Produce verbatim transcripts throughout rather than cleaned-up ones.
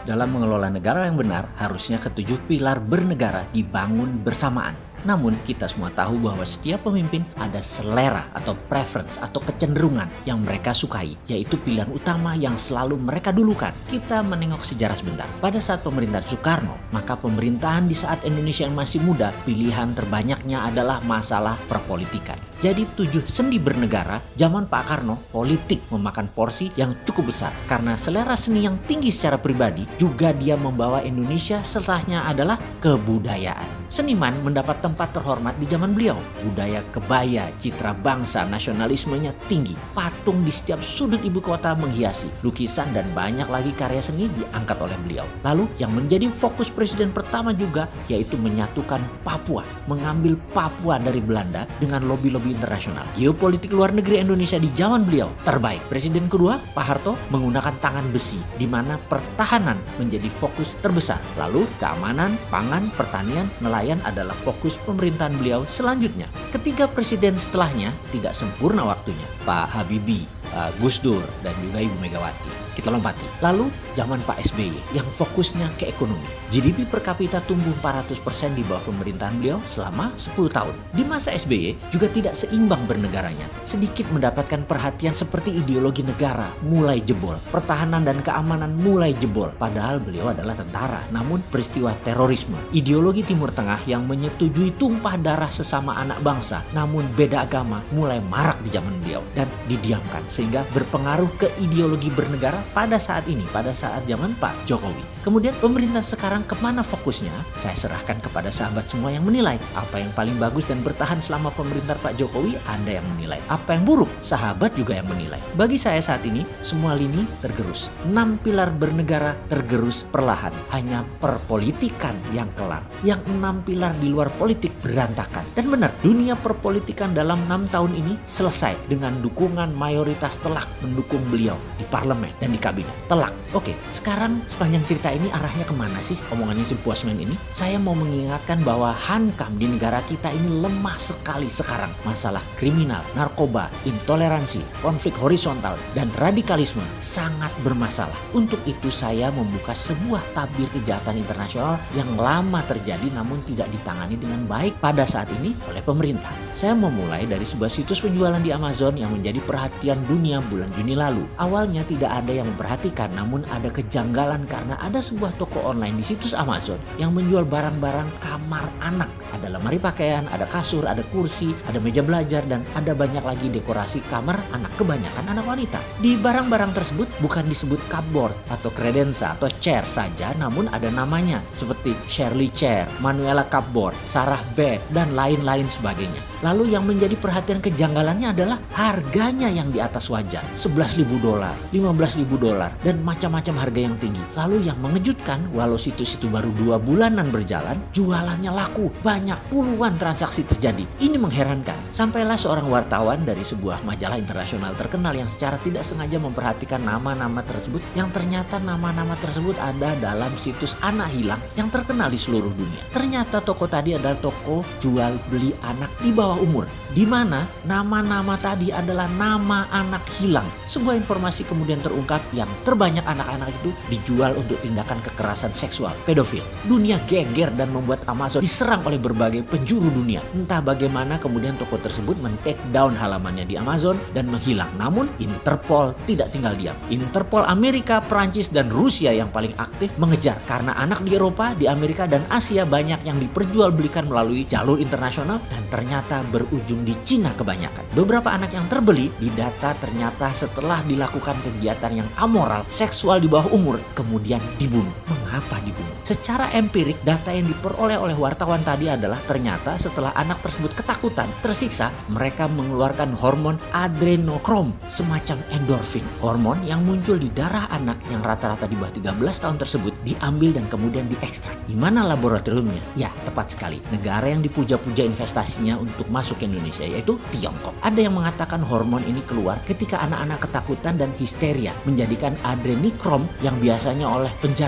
Dalam mengelola negara yang benar, harusnya ketujuh pilar bernegara dibangun bersamaan. Namun kita semua tahu bahwa setiap pemimpin ada selera atau preference atau kecenderungan yang mereka sukai, yaitu pilihan utama yang selalu mereka dulukan. Kita menengok sejarah sebentar. Pada saat pemerintahan Soekarno, maka pemerintahan di saat Indonesia yang masih muda, pilihan terbanyaknya adalah masalah perpolitikan. Jadi tujuh sendi bernegara, zaman Pak Karno, politik memakan porsi yang cukup besar. Karena selera seni yang tinggi secara pribadi, juga dia membawa Indonesia setelahnya adalah kebudayaan. Seniman mendapat tempat terhormat di zaman beliau. Budaya kebaya, citra bangsa, nasionalismenya tinggi. Patung di setiap sudut ibu kota menghiasi. Lukisan dan banyak lagi karya seni diangkat oleh beliau. Lalu yang menjadi fokus presiden pertama juga yaitu menyatukan Papua. Mengambil Papua dari Belanda dengan lobi-lobi internasional. Geopolitik luar negeri Indonesia di zaman beliau terbaik. Presiden kedua, Pak Harto, menggunakan tangan besi di mana pertahanan menjadi fokus terbesar. Lalu keamanan, pangan, pertanian, nelayan adalah fokus pemerintahan beliau selanjutnya. Ketiga presiden setelahnya tidak sempurna waktunya. Pak Habibie, uh, Gus Dur, dan juga Ibu Megawati. Kita lompati. Lalu zaman Pak S B Y yang fokusnya ke ekonomi. G D P per kapita tumbuh empat ratus persen di bawah pemerintahan beliau selama sepuluh tahun. Di masa S B Y juga tidak seimbang bernegaranya. Sedikit mendapatkan perhatian seperti ideologi negara mulai jebol. Pertahanan dan keamanan mulai jebol. Padahal beliau adalah tentara. Namun peristiwa terorisme, ideologi Timur Tengah yang menyetujui tumpah darah sesama anak bangsa namun beda agama mulai marak di zaman beliau dan didiamkan sehingga berpengaruh ke ideologi bernegara pada saat ini, pada saat zaman Pak Jokowi. Kemudian pemerintah sekarang kemana fokusnya? Saya serahkan kepada sahabat semua yang menilai. Apa yang paling bagus dan bertahan selama pemerintah Pak Jokowi, Anda yang menilai. Apa yang buruk, sahabat juga yang menilai. Bagi saya saat ini, semua lini tergerus. Enam pilar bernegara tergerus perlahan. Hanya perpolitikan yang kelar. Yang enam pilar di luar politik berantakan. Dan benar, dunia perpolitikan dalam enam tahun ini selesai dengan dukungan mayoritas telak mendukung beliau di parlemen dan di kabinet. Telak. Oke, sekarang sepanjang cerita ini arahnya kemana sih omongannya si Puasman ini? Saya mau mengingatkan bahwa hankam di negara kita ini lemah sekali sekarang. Masalah kriminal, narkoba, intoleransi, konflik horizontal, dan radikalisme sangat bermasalah. Untuk itu saya membuka sebuah tabir kejahatan internasional yang lama terjadi namun tidak ditangani dengan baik pada saat ini oleh pemerintah. Saya memulai dari sebuah situs penjualan di Amazon yang menjadi perhatian dunia bulan Juni lalu. Awalnya tidak ada yang memperhatikan, namun ada kejanggalan karena ada sebuah toko online di situs Amazon yang menjual barang-barang kamar anak. Ada lemari pakaian, ada kasur, ada kursi, ada meja belajar, dan ada banyak lagi dekorasi kamar anak, kebanyakan anak wanita. Di barang-barang tersebut bukan disebut cupboard atau credenza atau chair saja, namun ada namanya seperti Shirley Chair, Manuela Cupboard, Sarah Bed, dan lain-lain sebagainya. Lalu yang menjadi perhatian kejanggalannya adalah harganya yang di atas wajar, sebelas ribu dolar, lima belas ribu dolar, dan macam-macam harga yang tinggi. Lalu yang mengejutkan, walau situs itu baru dua bulanan berjalan, jualannya laku, banyak puluhan transaksi terjadi. Ini mengherankan. Sampailah seorang wartawan dari sebuah majalah internasional terkenal yang secara tidak sengaja memperhatikan nama-nama tersebut, yang ternyata nama-nama tersebut ada dalam situs anak hilang yang terkenal di seluruh dunia. Ternyata toko tadi adalah toko jual beli anak di bawah umur, di mana nama-nama tadi adalah nama anak hilang. Sebuah informasi kemudian terungkap yang terbanyak anak-anak itu dijual untuk tindakan kekerasan seksual, pedofil. Dunia geger dan membuat Amazon diserang oleh berbagai penjuru dunia. Entah bagaimana kemudian toko tersebut men-take down halamannya di Amazon dan menghilang. Namun Interpol tidak tinggal diam. Interpol Amerika, Perancis, dan Rusia yang paling aktif mengejar karena anak di Eropa, di Amerika, dan Asia banyak yang diperjualbelikan melalui jalur internasional dan ternyata berujung di Cina kebanyakan. Beberapa anak yang terbeli didata ternyata setelah dilakukan kegiatan yang amoral, seksual di bawah umur, kemudian dibunuh. Mengapa dibunuh? Secara empirik, data yang diperoleh oleh wartawan tadi adalah ternyata setelah anak tersebut ketakutan, tersiksa, mereka mengeluarkan hormon adrenokrom, semacam endorfin. Hormon yang muncul di darah anak yang rata-rata di bawah tiga belas tahun tersebut diambil dan kemudian diekstrak. Di mana laboratoriumnya? Ya, tepat sekali. Negara yang dipuja-puja investasinya untuk masuk ke Indonesia, yaitu Tiongkok. Ada yang mengatakan hormon ini keluar ketika anak-anak ketakutan dan histeria, menjadikan adrenikrom yang biasanya oleh penjahat kelamin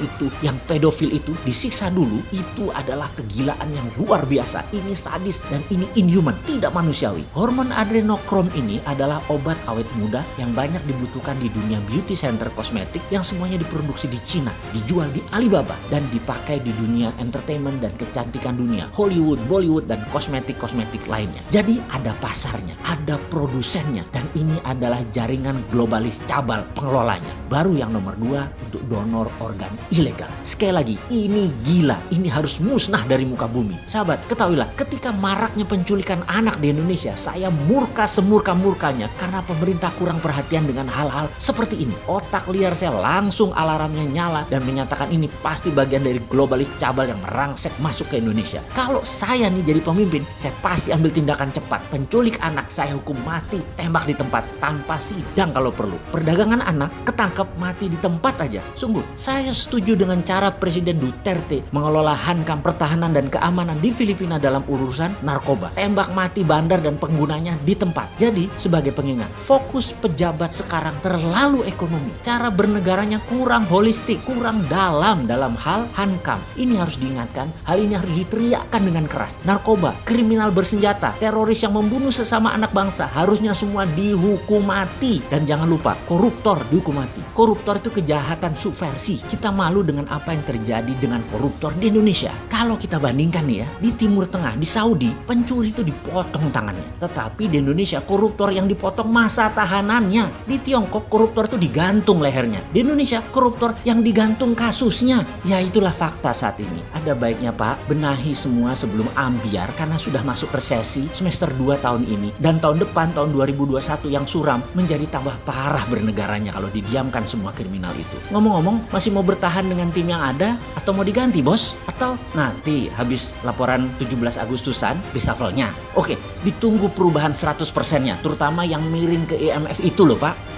prostitut, yang pedofil itu disiksa dulu, itu adalah kegilaan yang luar biasa. Ini sadis dan ini inhuman, tidak manusiawi. Hormon adrenokrom ini adalah obat awet muda yang banyak dibutuhkan di dunia beauty center kosmetik yang semuanya diproduksi di Cina, dijual di Alibaba, dan dipakai di dunia entertainment dan kecantikan dunia, Hollywood, Bollywood, dan kosmetik-kosmetik lainnya. Jadi ada pasarnya, ada produsennya, dan ini adalah jaringan globalis cabal pengelolanya. Baru yang nomor dua untuk donor organ ilegal. Sekali lagi, ini gila, ini harus musnah dari muka bumi. Sahabat, ketahuilah, ketika maraknya penculikan anak di Indonesia, saya murka semurka-murkanya karena pemerintah kurang perhatian dengan hal-hal seperti ini. Otak liar saya langsung alarmnya nyala dan menyatakan ini pasti bagian dari globalis cabal yang merangsek masuk ke Indonesia. Kalau saya nih jadi pemimpin, saya pasti ambil tindakan cepat. Penculik anak saya hukum mati, tembak di tempat tanpa sidang kalau perlu. Perdagangan anak ketangkep mati di tempat aja. Sungguh, saya setuju dengan cara Presiden Duterte mengelola hankam pertahanan dan keamanan di Filipina dalam urusan narkoba. Tembak mati bandar dan penggunanya di tempat. Jadi, sebagai pengingat, fokus pejabat sekarang terlalu ekonomi. Cara bernegaranya kurang holistik, kurang dalam dalam hal hankam. Ini harus diingatkan, hal ini harus diteriakkan dengan keras. Narkoba, kriminal bersenjata, teroris yang membunuh sesama anak bangsa harusnya semua dihukum mati. Dan jangan lupa, koruptor dihukum mati. Koruptor itu kejahatan subversi. Kita malu dengan apa yang terjadi dengan koruptor di Indonesia. Kalau kita bandingkan nih ya, di Timur Tengah, di Saudi, pencuri itu dipotong tangannya. Tetapi di Indonesia, koruptor yang dipotong masa tahanannya. Di Tiongkok, koruptor itu digantung lehernya. Di Indonesia, koruptor yang digantung kasusnya. Ya itulah fakta saat ini. Ada baiknya Pak, benahi semua sebelum ambiar karena sudah masuk resesi semester dua tahun ini. Dan tahun depan, tahun dua ribu dua puluh satu yang suram, menjadi tambah parah bernegaranya kalau didiamkan semua kriminal itu. Ngomong-ngomong, masih mau bertahan dengan tim yang ada atau mau diganti bos? Atau nanti habis laporan tujuh belas Agustusan reshuffle-nya? Oke, ditunggu perubahan seratus persennya, terutama yang miring ke I M F itu loh Pak.